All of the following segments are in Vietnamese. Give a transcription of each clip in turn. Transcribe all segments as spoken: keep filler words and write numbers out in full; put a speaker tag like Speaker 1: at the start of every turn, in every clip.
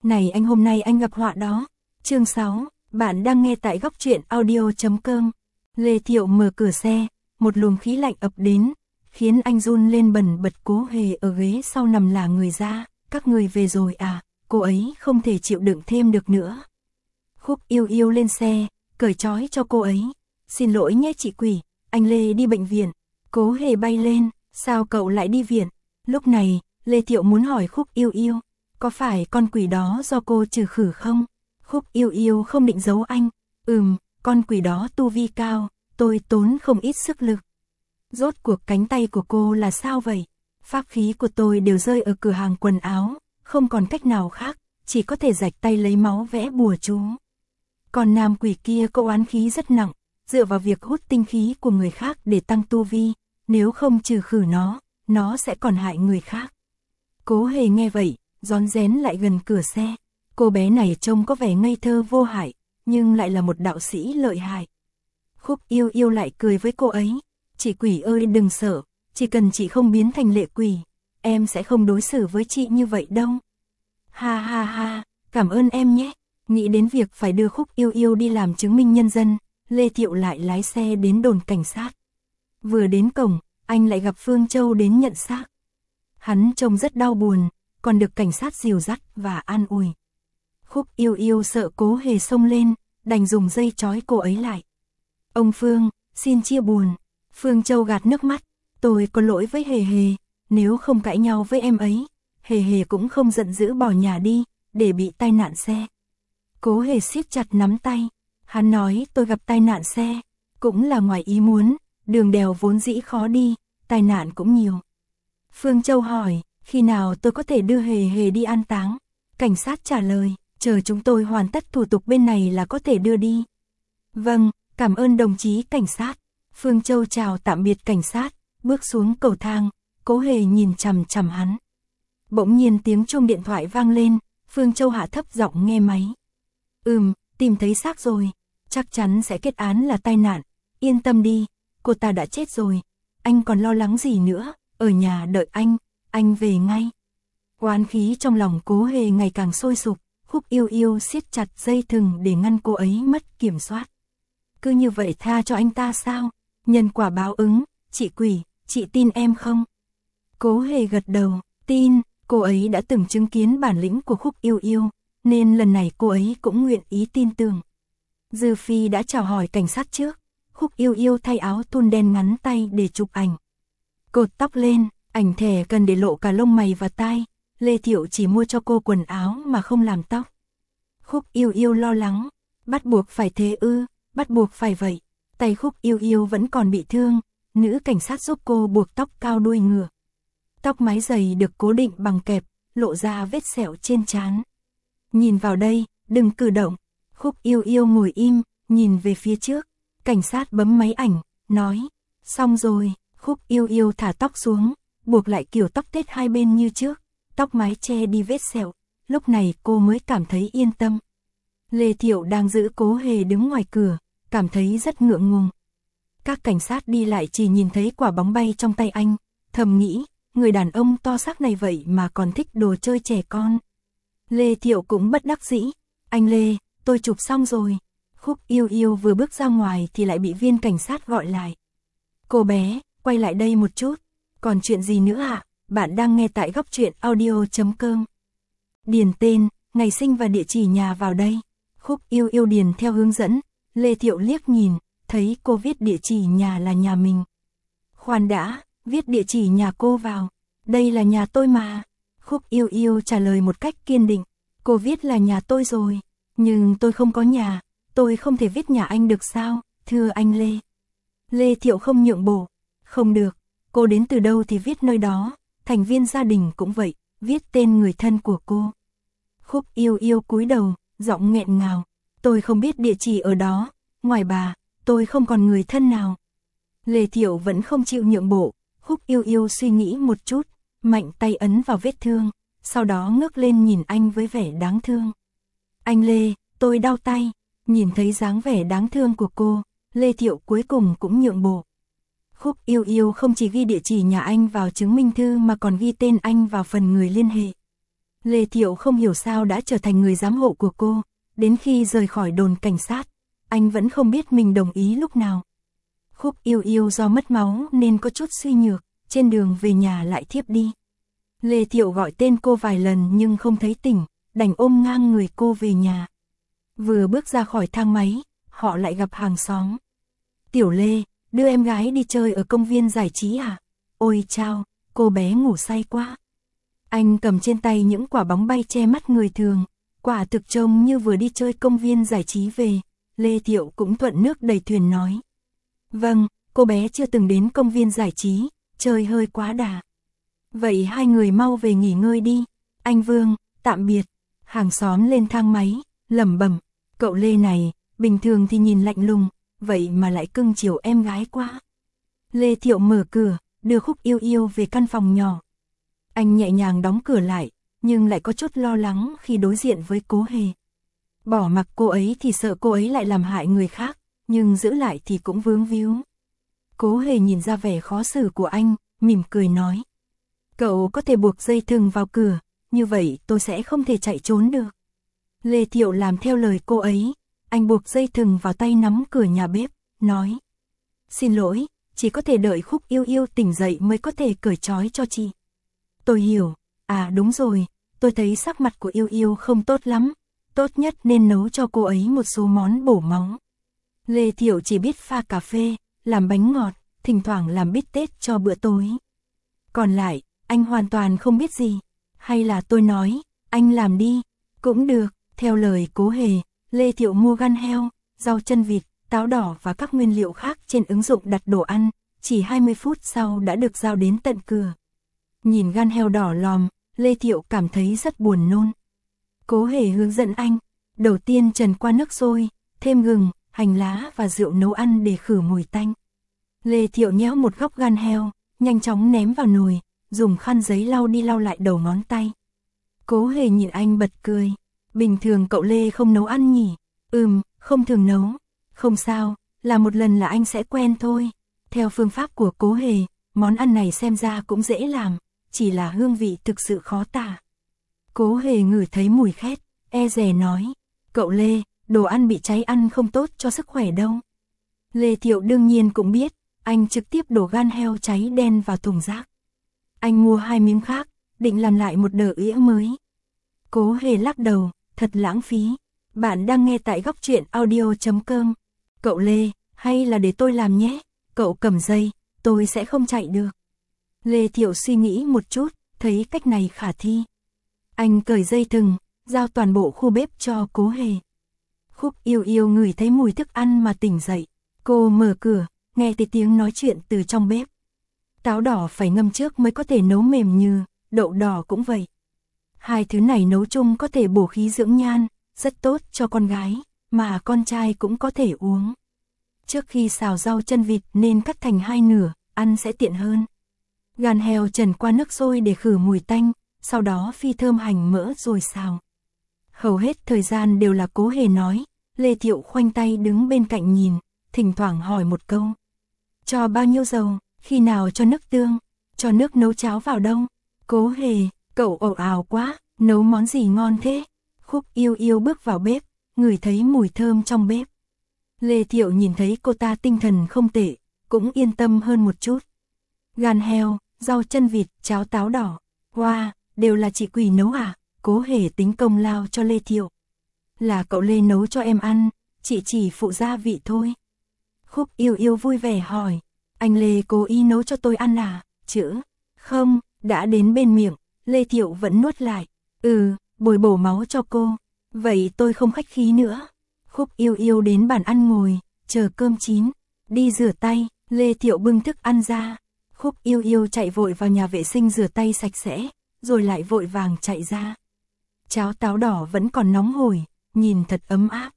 Speaker 1: Này anh, hôm nay anh gặp họa đó. Chương sáu, bạn đang nghe tại góc truyện audio chấm com. Lê Thiệu mở cửa xe, một luồng khí lạnh ập đến, khiến anh run lên bần bật. Cố Hề ở ghế sau nằm lả người ra. Các người về rồi à? Cô ấy không thể chịu đựng thêm được nữa. Khúc Yêu Yêu lên xe, cởi trói cho cô ấy. Xin lỗi nhé chị Quỷ, anh Lê đi bệnh viện. Cố Hề bay lên, sao cậu lại đi viện? Lúc này, Lê Thiệu muốn hỏi Khúc Yêu Yêu, có phải con quỷ đó do cô trừ khử không? Khúc Yêu Yêu không định giấu anh. Ừm, con quỷ đó tu vi cao, tôi tốn không ít sức lực. Rốt cuộc cánh tay của cô là sao vậy? Pháp khí của tôi đều rơi ở cửa hàng quần áo, không còn cách nào khác, chỉ có thể rạch tay lấy máu vẽ bùa chú. Còn nam quỷ kia có oán khí rất nặng, dựa vào việc hút tinh khí của người khác để tăng tu vi, nếu không trừ khử nó, nó sẽ còn hại người khác. Cố Hề nghe vậy, rón rén lại gần cửa xe. Cô bé này trông có vẻ ngây thơ vô hại, nhưng lại là một đạo sĩ lợi hại. Khúc Yêu Yêu lại cười với cô ấy. Chị Quỷ ơi đừng sợ, chỉ cần chị không biến thành lệ quỷ, em sẽ không đối xử với chị như vậy đâu. Ha ha ha, cảm ơn em nhé. Nghĩ đến việc phải đưa Khúc Yêu Yêu đi làm chứng minh nhân dân, Lê Thiệu lại lái xe đến đồn cảnh sát. Vừa đến cổng, anh lại gặp Phương Châu đến nhận xác. Hắn trông rất đau buồn, còn được cảnh sát dìu dắt và an ủi. Khúc Yêu Yêu sợ Cố Hề xông lên, đành dùng dây trói cô ấy lại. Ông Phương, xin chia buồn. Phương Châu gạt nước mắt. Tôi có lỗi với Hề Hề, nếu không cãi nhau với em ấy, Hề Hề cũng không giận dữ bỏ nhà đi, để bị tai nạn xe. Cố Hề siết chặt nắm tay. Hắn nói tôi gặp tai nạn xe, cũng là ngoài ý muốn, đường đèo vốn dĩ khó đi, tai nạn cũng nhiều. Phương Châu hỏi, khi nào tôi có thể đưa Hề Hề đi an táng? Cảnh sát trả lời, chờ chúng tôi hoàn tất thủ tục bên này là có thể đưa đi. Vâng, cảm ơn đồng chí cảnh sát. Phương Châu chào tạm biệt cảnh sát, bước xuống cầu thang. Cố Hề nhìn chằm chằm hắn. Bỗng nhiên tiếng chuông điện thoại vang lên, Phương Châu hạ thấp giọng nghe máy. Ừm, tìm thấy xác rồi, chắc chắn sẽ kết án là tai nạn. Yên tâm đi, cô ta đã chết rồi, anh còn lo lắng gì nữa, ở nhà đợi anh, anh về ngay. Oán khí trong lòng Cố Hề ngày càng sôi sục. Khúc Yêu Yêu siết chặt dây thừng để ngăn cô ấy mất kiểm soát. Cứ như vậy tha cho anh ta sao? Nhân quả báo ứng, chị Quỷ, chị tin em không? Cố Hề gật đầu, tin, cô ấy đã từng chứng kiến bản lĩnh của Khúc Yêu Yêu, nên lần này cô ấy cũng nguyện ý tin tưởng. Dư Phi đã chào hỏi cảnh sát trước. Khúc Yêu Yêu thay áo thun đen ngắn tay để chụp ảnh. Cột tóc lên, ảnh thẻ cần để lộ cả lông mày và tai. Lê Thiệu chỉ mua cho cô quần áo mà không làm tóc. Khúc Yêu Yêu lo lắng, bắt buộc phải thế ư, bắt buộc phải vậy. Tay Khúc Yêu Yêu vẫn còn bị thương, nữ cảnh sát giúp cô buộc tóc cao đuôi ngựa. Tóc mái dày được cố định bằng kẹp, lộ ra vết sẹo trên trán. Nhìn vào đây, đừng cử động. Khúc Yêu Yêu ngồi im, nhìn về phía trước. Cảnh sát bấm máy ảnh, nói, xong rồi. Khúc Yêu Yêu thả tóc xuống, buộc lại kiểu tóc tết hai bên như trước. Tóc mái che đi vết sẹo, lúc này cô mới cảm thấy yên tâm. Lê Thiệu đang giữ Cố Hề đứng ngoài cửa, cảm thấy rất ngượng ngùng. Các cảnh sát đi lại chỉ nhìn thấy quả bóng bay trong tay anh, thầm nghĩ, người đàn ông to xác này vậy mà còn thích đồ chơi trẻ con. Lê Thiệu cũng bất đắc dĩ, anh Lê, tôi chụp xong rồi. Khúc Yêu Yêu vừa bước ra ngoài thì lại bị viên cảnh sát gọi lại. Cô bé, quay lại đây một chút, còn chuyện gì nữa ạ? À? Bạn đang nghe tại góc truyện audio chấm com. Điền tên, ngày sinh và địa chỉ nhà vào đây. Khúc Yêu Yêu điền theo hướng dẫn. Lê Thiệu liếc nhìn, thấy cô viết địa chỉ nhà là nhà mình. Khoan đã, viết địa chỉ nhà cô vào. Đây là nhà tôi mà. Khúc Yêu Yêu trả lời một cách kiên định. Cô viết là nhà tôi rồi, nhưng tôi không có nhà. Tôi không thể viết nhà anh được sao, thưa anh Lê. Lê Thiệu không nhượng bộ. Không được, cô đến từ đâu thì viết nơi đó. Thành viên gia đình cũng vậy, viết tên người thân của cô. Khúc Yêu Yêu cúi đầu, giọng nghẹn ngào. Tôi không biết địa chỉ ở đó, ngoài bà, tôi không còn người thân nào. Lê Thiệu vẫn không chịu nhượng bộ. Khúc Yêu Yêu suy nghĩ một chút, mạnh tay ấn vào vết thương, sau đó ngước lên nhìn anh với vẻ đáng thương. Anh Lê, tôi đau tay. Nhìn thấy dáng vẻ đáng thương của cô, Lê Thiệu cuối cùng cũng nhượng bộ. Khúc Yêu Yêu không chỉ ghi địa chỉ nhà anh vào chứng minh thư mà còn ghi tên anh vào phần người liên hệ. Lê Thiệu không hiểu sao đã trở thành người giám hộ của cô, đến khi rời khỏi đồn cảnh sát, anh vẫn không biết mình đồng ý lúc nào. Khúc Yêu Yêu do mất máu nên có chút suy nhược, trên đường về nhà lại thiếp đi. Lê Thiệu gọi tên cô vài lần nhưng không thấy tỉnh, đành ôm ngang người cô về nhà. Vừa bước ra khỏi thang máy, họ lại gặp hàng xóm. Tiểu Lê, đưa em gái đi chơi ở công viên giải trí à? Ôi chao, cô bé ngủ say quá. Anh cầm trên tay những quả bóng bay che mắt người thường, quả thực trông như vừa đi chơi công viên giải trí về. Lê Thiệu cũng thuận nước đẩy thuyền nói. Vâng, cô bé chưa từng đến công viên giải trí, chơi hơi quá đà. Vậy hai người mau về nghỉ ngơi đi. Anh Vương, tạm biệt. Hàng xóm lên thang máy, lẩm bẩm, cậu Lê này, bình thường thì nhìn lạnh lùng, vậy mà lại cưng chiều em gái quá. Lê Thiệu mở cửa, đưa Khúc Yêu Yêu về căn phòng nhỏ. Anh nhẹ nhàng đóng cửa lại, nhưng lại có chút lo lắng khi đối diện với Cố Hề. Bỏ mặc cô ấy thì sợ cô ấy lại làm hại người khác, nhưng giữ lại thì cũng vướng víu. Cố Hề nhìn ra vẻ khó xử của anh, mỉm cười nói. Cậu có thể buộc dây thừng vào cửa, như vậy tôi sẽ không thể chạy trốn được. Lê Thiệu làm theo lời cô ấy, anh buộc dây thừng vào tay nắm cửa nhà bếp, nói. Xin lỗi, chỉ có thể đợi Khúc Yêu Yêu tỉnh dậy mới có thể cởi trói cho chị. Tôi hiểu, à đúng rồi, tôi thấy sắc mặt của Yêu Yêu không tốt lắm, tốt nhất nên nấu cho cô ấy một số món bổ máu. Lê Thiệu chỉ biết pha cà phê, làm bánh ngọt, thỉnh thoảng làm bít tết cho bữa tối. Còn lại, anh hoàn toàn không biết gì. Hay là tôi nói, anh làm đi. Cũng được, theo lời Cố Hề, Lê Thiệu mua gan heo, rau chân vịt, táo đỏ và các nguyên liệu khác trên ứng dụng đặt đồ ăn, chỉ hai mươi phút sau đã được giao đến tận cửa. Nhìn gan heo đỏ lòm, Lê Thiệu cảm thấy rất buồn nôn. Cố Hề hướng dẫn anh, đầu tiên trần qua nước sôi, thêm gừng, hành lá và rượu nấu ăn để khử mùi tanh. Lê Thiệu nhéo một góc gan heo, nhanh chóng ném vào nồi, dùng khăn giấy lau đi lau lại đầu ngón tay. Cố Hề nhìn anh bật cười. Bình thường cậu Lê không nấu ăn nhỉ? Ừm, không thường nấu. Không sao, là một lần là anh sẽ quen thôi. Theo phương pháp của Cố Hề, món ăn này xem ra cũng dễ làm, chỉ là hương vị thực sự khó tả. Cố Hề ngửi thấy mùi khét, e dè nói. Cậu Lê, đồ ăn bị cháy ăn không tốt cho sức khỏe đâu. Lê Thiệu đương nhiên cũng biết, anh trực tiếp đổ gan heo cháy đen vào thùng rác. Anh mua hai miếng khác, định làm lại một đợt ĩa mới. Cố Hề lắc đầu, thật lãng phí. Bạn đang nghe tại góc truyện audio chấm com. Cậu Lê, hay là để tôi làm nhé, cậu cầm dây, tôi sẽ không chạy được. Lê Thiệu suy nghĩ một chút, thấy cách này khả thi. Anh cởi dây thừng, giao toàn bộ khu bếp cho Cố Hề. Khúc Yêu Yêu ngửi thấy mùi thức ăn mà tỉnh dậy. Cô mở cửa, nghe thấy tiếng nói chuyện từ trong bếp. Táo đỏ phải ngâm trước mới có thể nấu mềm như, đậu đỏ cũng vậy. Hai thứ này nấu chung có thể bổ khí dưỡng nhan, rất tốt cho con gái, mà con trai cũng có thể uống. Trước khi xào rau chân vịt nên cắt thành hai nửa, ăn sẽ tiện hơn. Gan heo trần qua nước sôi để khử mùi tanh, sau đó phi thơm hành mỡ rồi xào. Hầu hết thời gian đều là Cố Hề nói, Lê Thiệu khoanh tay đứng bên cạnh nhìn, thỉnh thoảng hỏi một câu. Cho bao nhiêu dầu, khi nào cho nước tương, cho nước nấu cháo vào đâu? Cố Hề, cậu ồn ào quá, nấu món gì ngon thế? Khúc Yêu Yêu bước vào bếp, ngửi thấy mùi thơm trong bếp. Lê Thiệu nhìn thấy cô ta tinh thần không tệ, cũng yên tâm hơn một chút. Gan heo, rau chân vịt, cháo táo đỏ, hoa, wow, đều là chị Quỳ nấu à? Cố Hề tính công lao cho Lê Thiệu. Là cậu Lê nấu cho em ăn, chị chỉ phụ gia vị thôi. Khúc Yêu Yêu vui vẻ hỏi, anh Lê cố ý nấu cho tôi ăn à? Chữ, không, đã đến bên miệng, Lê Thiệu vẫn nuốt lại. Ừ, bồi bổ máu cho cô, vậy tôi không khách khí nữa. Khúc Yêu Yêu đến bàn ăn ngồi, chờ cơm chín, đi rửa tay, Lê Thiệu bưng thức ăn ra. Khúc Yêu Yêu chạy vội vào nhà vệ sinh rửa tay sạch sẽ, rồi lại vội vàng chạy ra. Cháo táo đỏ vẫn còn nóng hổi, nhìn thật ấm áp.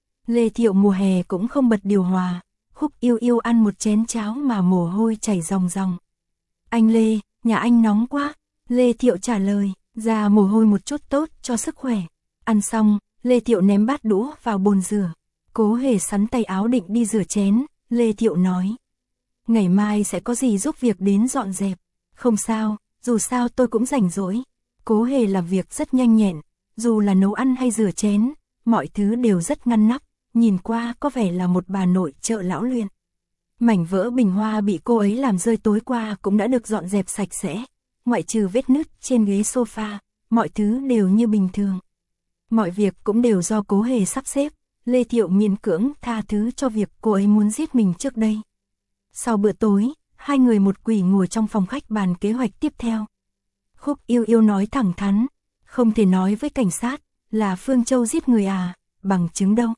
Speaker 1: Lê Thiệu mùa hè cũng không bật điều hòa, Khúc Yêu Yêu ăn một chén cháo mà mồ hôi chảy ròng ròng. Anh Lê, nhà anh nóng quá. Lê Thiệu trả lời, ra mồ hôi một chút tốt cho sức khỏe. Ăn xong, Lê Thiệu ném bát đũa vào bồn rửa. Cố Hề sắn tay áo định đi rửa chén, Lê Thiệu nói. Ngày mai sẽ có gì giúp việc đến dọn dẹp. Không sao, dù sao tôi cũng rảnh rỗi. Cố Hề làm việc rất nhanh nhẹn, dù là nấu ăn hay rửa chén, mọi thứ đều rất ngăn nắp, nhìn qua có vẻ là một bà nội trợ lão luyện. Mảnh vỡ bình hoa bị cô ấy làm rơi tối qua cũng đã được dọn dẹp sạch sẽ, ngoại trừ vết nứt trên ghế sofa, mọi thứ đều như bình thường. Mọi việc cũng đều do Cố Hề sắp xếp, Lê Thiệu miễn cưỡng tha thứ cho việc cô ấy muốn giết mình trước đây. Sau bữa tối, hai người một quỷ ngồi trong phòng khách bàn kế hoạch tiếp theo. Khúc Yêu Yêu nói thẳng thắn, không thể nói với cảnh sát là Phương Châu giết người à, bằng chứng đâu.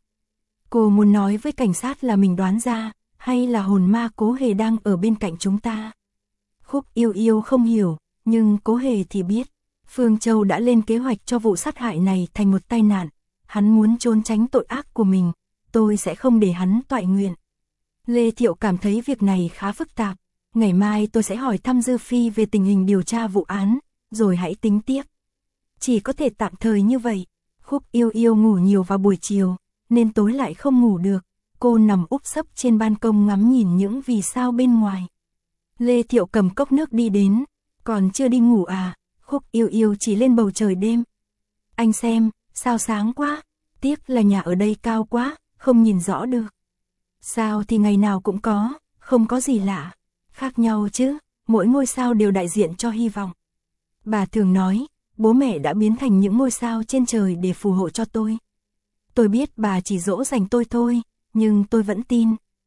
Speaker 1: Cô muốn nói với cảnh sát là mình đoán ra, hay là hồn ma Cố Hề đang ở bên cạnh chúng ta. Khúc Yêu Yêu không hiểu, nhưng Cố Hề thì biết. Phương Châu đã lên kế hoạch cho vụ sát hại này thành một tai nạn. Hắn muốn trốn tránh tội ác của mình, tôi sẽ không để hắn toại nguyện. Lê Thiệu cảm thấy việc này khá phức tạp. Ngày mai tôi sẽ hỏi thăm Dư Phi về tình hình điều tra vụ án, rồi hãy tính tiếp. Chỉ có thể tạm thời như vậy. Khúc Yêu Yêu ngủ nhiều vào buổi chiều, nên tối lại không ngủ được. Cô nằm úp sấp trên ban công ngắm nhìn những vì sao bên ngoài. Lê Thiệu cầm cốc nước đi đến. Còn chưa đi ngủ à? Khúc Yêu Yêu chỉ lên bầu trời đêm. Anh xem, sao sáng quá. Tiếc là nhà ở đây cao quá, không nhìn rõ được. Sao thì ngày nào cũng có, không có gì lạ. Khác nhau chứ, mỗi ngôi sao đều đại diện cho hy vọng. Bà thường nói, bố mẹ đã biến thành những ngôi sao trên trời để phù hộ cho tôi. Tôi biết bà chỉ dỗ dành tôi thôi, nhưng tôi vẫn tin.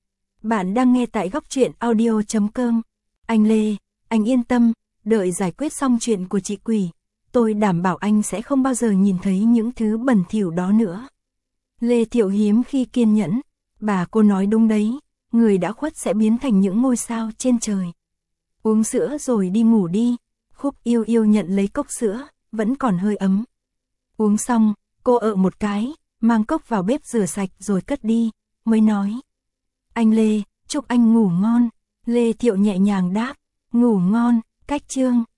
Speaker 1: Bạn đang nghe tại góc truyện audio chấm com. Anh Lê, anh yên tâm, đợi giải quyết xong chuyện của chị Quỷ, tôi đảm bảo anh sẽ không bao giờ nhìn thấy những thứ bẩn thỉu đó nữa. Lê Thiệu hiếm khi kiên nhẫn, bà cô nói đúng đấy, người đã khuất sẽ biến thành những ngôi sao trên trời. Uống sữa rồi đi ngủ đi. Khúc Yêu Yêu nhận lấy cốc sữa, vẫn còn hơi ấm. Uống xong, cô ợ một cái, mang cốc vào bếp rửa sạch rồi cất đi, mới nói. Anh Lê, chúc anh ngủ ngon. Lê Thiệu nhẹ nhàng đáp, ngủ ngon, cách chương.